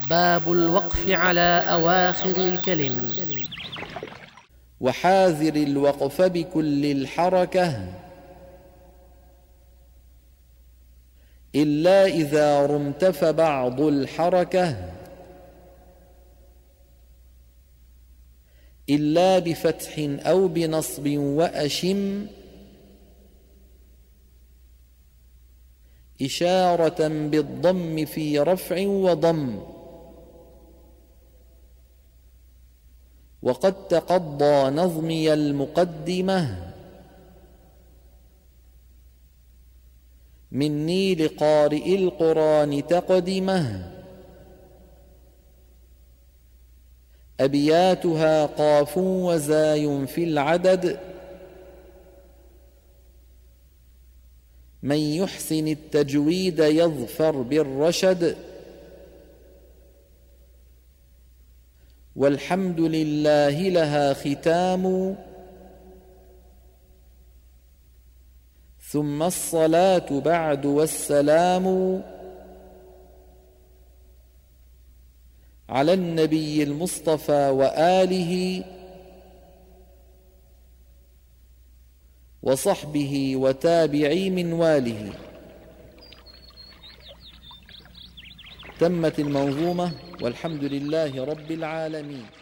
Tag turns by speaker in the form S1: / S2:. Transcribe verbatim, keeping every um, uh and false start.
S1: باب الوقف على أواخر الكلم.
S2: وحاذر الوقف بكل الحركة إلا إذا رمت فبعض الحركة إلا بفتح أو بنصب وأشم إشارة بالضم في رفع وضم. وقد تقضى نظمي المقدمة مني لقارئ القرآن تقدمه أبياتها قاف وزاي في العدد من يحسن التجويد يظفر بالرشد. والحمد لله لها ختام ثم الصلاة بعد والسلام على النبي المصطفى وآله وصحبه وتابعي منواله. تمت المنظومة والحمد لله رب العالمين.